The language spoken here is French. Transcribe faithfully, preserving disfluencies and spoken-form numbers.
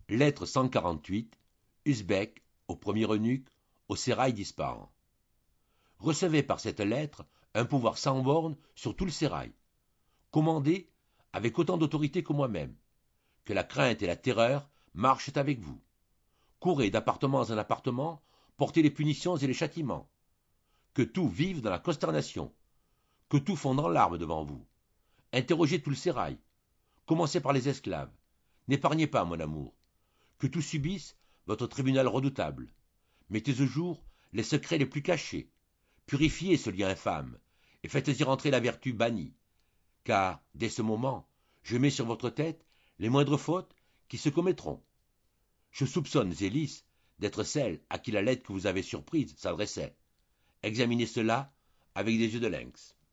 Lettre cent quarante-huit, Usbek, au premier eunuque, au sérail d'Ispahan. Recevez par cette lettre un pouvoir sans borne sur tout le sérail. Commandez avec autant d'autorité que moi-même. Que la crainte et la terreur marchent avec vous. Courez d'appartement en appartement, portez les punitions et les châtiments. Que tout vive dans la consternation. Que tout fonde en larmes devant vous. Interrogez tout le sérail. Commencez par les esclaves. N'épargnez pas, mon amour. Que tout subisse votre tribunal redoutable. Mettez au jour les secrets les plus cachés. Purifiez ce lien infâme, et faites-y rentrer la vertu bannie. Car, dès ce moment, je mets sur votre tête les moindres fautes qui se commettront. Je soupçonne Zélis d'être celle à qui la lettre que vous avez surprise s'adressait. Examinez cela avec des yeux de lynx.